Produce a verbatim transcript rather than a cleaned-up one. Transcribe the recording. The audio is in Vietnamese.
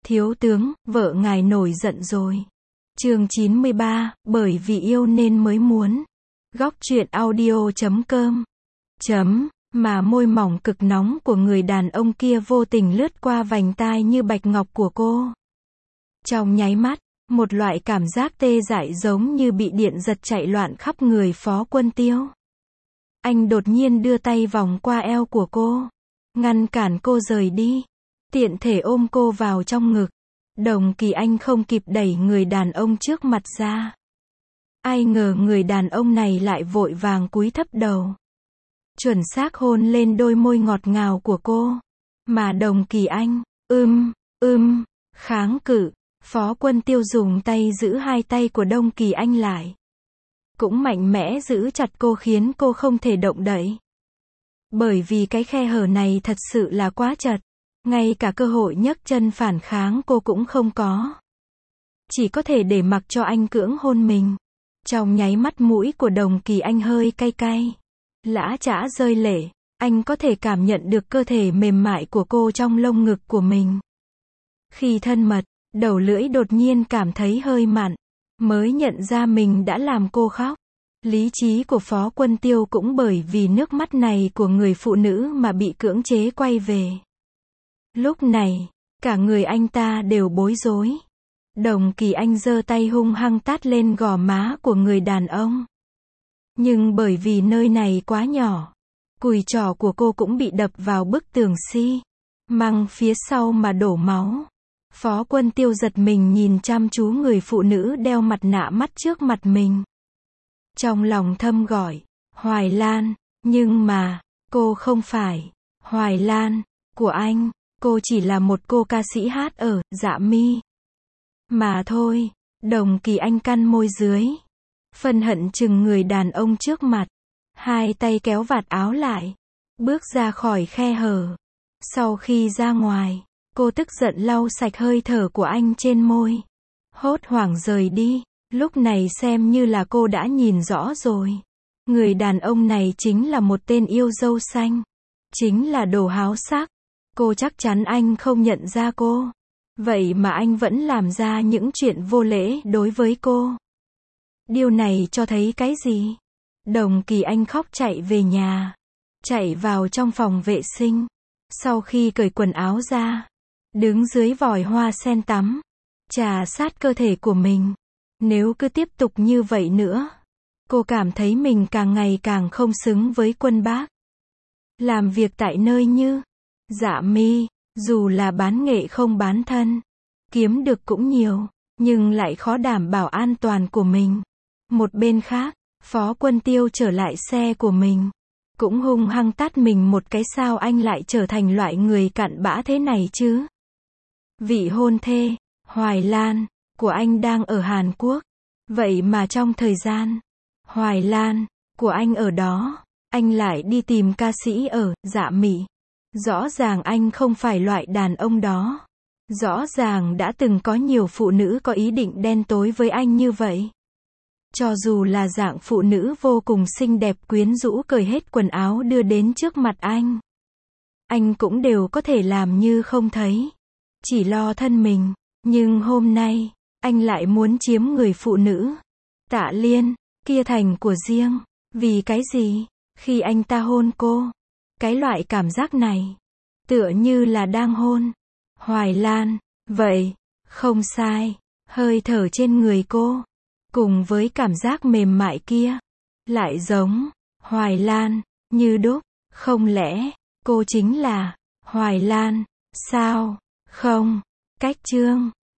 Thiếu tướng, vợ ngài nổi giận rồi. Chương chín mươi ba, bởi vì yêu nên mới muốn. Góc truyện audio chấm com. Chấm, mà môi mỏng cực nóng của người đàn ông kia vô tình lướt qua vành tai như bạch ngọc của cô. Trong nháy mắt, một loại cảm giác tê dại giống như bị điện giật chạy loạn khắp người Phó Quân Tiêu. Anh đột nhiên đưa tay vòng qua eo của cô, ngăn cản cô rời đi, tiện thể ôm cô vào trong ngực. Đồng Kỳ Anh không kịp đẩy người đàn ông trước mặt ra. Ai ngờ người đàn ông này lại vội vàng cúi thấp đầu, chuẩn xác hôn lên đôi môi ngọt ngào của cô. Mà Đồng Kỳ Anh, ưm, ưm, kháng cự. Phó Quân Tiêu dùng tay giữ hai tay của Đồng Kỳ Anh lại, cũng mạnh mẽ giữ chặt cô khiến cô không thể động đậy. Bởi vì cái khe hở này thật sự là quá chật, ngay cả cơ hội nhấc chân phản kháng cô cũng không có. Chỉ có thể để mặc cho anh cưỡng hôn mình. Trong nháy mắt mũi của Đồng Kỳ Anh hơi cay cay, lã chã rơi lệ. Anh có thể cảm nhận được cơ thể mềm mại của cô trong lông ngực của mình. Khi thân mật, đầu lưỡi đột nhiên cảm thấy hơi mặn, mới nhận ra mình đã làm cô khóc. Lý trí của Phó Quân Tiêu cũng bởi vì nước mắt này của người phụ nữ mà bị cưỡng chế quay về. Lúc này, cả người anh ta đều bối rối. Đồng Kỳ Anh giơ tay hung hăng tát lên gò má của người đàn ông. Nhưng bởi vì nơi này quá nhỏ, cùi trỏ của cô cũng bị đập vào bức tường xi măng phía sau mà đổ máu. Phó Quân Tiêu giật mình nhìn chăm chú người phụ nữ đeo mặt nạ mắt trước mặt mình. Trong lòng thầm gọi, Hoài Lan, nhưng mà, cô không phải Hoài Lan của anh, cô chỉ là một cô ca sĩ hát ở Dạ Mi mà thôi. Đồng Kỳ Anh cắn môi dưới, phân hận chừng người đàn ông trước mặt, hai tay kéo vạt áo lại, bước ra khỏi khe hở. Sau khi ra ngoài, cô tức giận lau sạch hơi thở của anh trên môi, hốt hoảng rời đi. Lúc này xem như là cô đã nhìn rõ rồi. Người đàn ông này chính là một tên yêu dâu xanh, chính là đồ háo sắc. Cô chắc chắn anh không nhận ra cô. Vậy mà anh vẫn làm ra những chuyện vô lễ đối với cô. Điều này cho thấy cái gì? Đồng Kỳ Anh khóc chạy về nhà, chạy vào trong phòng vệ sinh. Sau khi cởi quần áo ra, đứng dưới vòi hoa sen tắm, trà sát cơ thể của mình. Nếu cứ tiếp tục như vậy nữa, cô cảm thấy mình càng ngày càng không xứng với Quân Bác. Làm việc tại nơi như Dạ Mi, dù là bán nghệ không bán thân, kiếm được cũng nhiều, nhưng lại khó đảm bảo an toàn của mình. Một bên khác, Phó Quân Tiêu trở lại xe của mình, cũng hung hăng tát mình một cái. Sao anh lại trở thành loại người cặn bã thế này chứ? Vị hôn thê, Hoài Lan, của anh đang ở Hàn Quốc. Vậy mà trong thời gian Hoài Lan của anh ở đó, anh lại đi tìm ca sĩ ở Dạ Mỹ. Rõ ràng anh không phải loại đàn ông đó. Rõ ràng đã từng có nhiều phụ nữ có ý định đen tối với anh như vậy. Cho dù là dạng phụ nữ vô cùng xinh đẹp quyến rũ cởi hết quần áo đưa đến trước mặt anh, anh cũng đều có thể làm như không thấy, chỉ lo thân mình. Nhưng hôm nay, anh lại muốn chiếm người phụ nữ Tạ Liên kia thành của riêng. Vì cái gì? Khi anh ta hôn cô, cái loại cảm giác này tựa như là đang hôn Hoài Lan vậy. Không sai, hơi thở trên người cô cùng với cảm giác mềm mại kia lại giống Hoài Lan như đúc. Không lẽ cô chính là Hoài Lan sao? Không, cách chương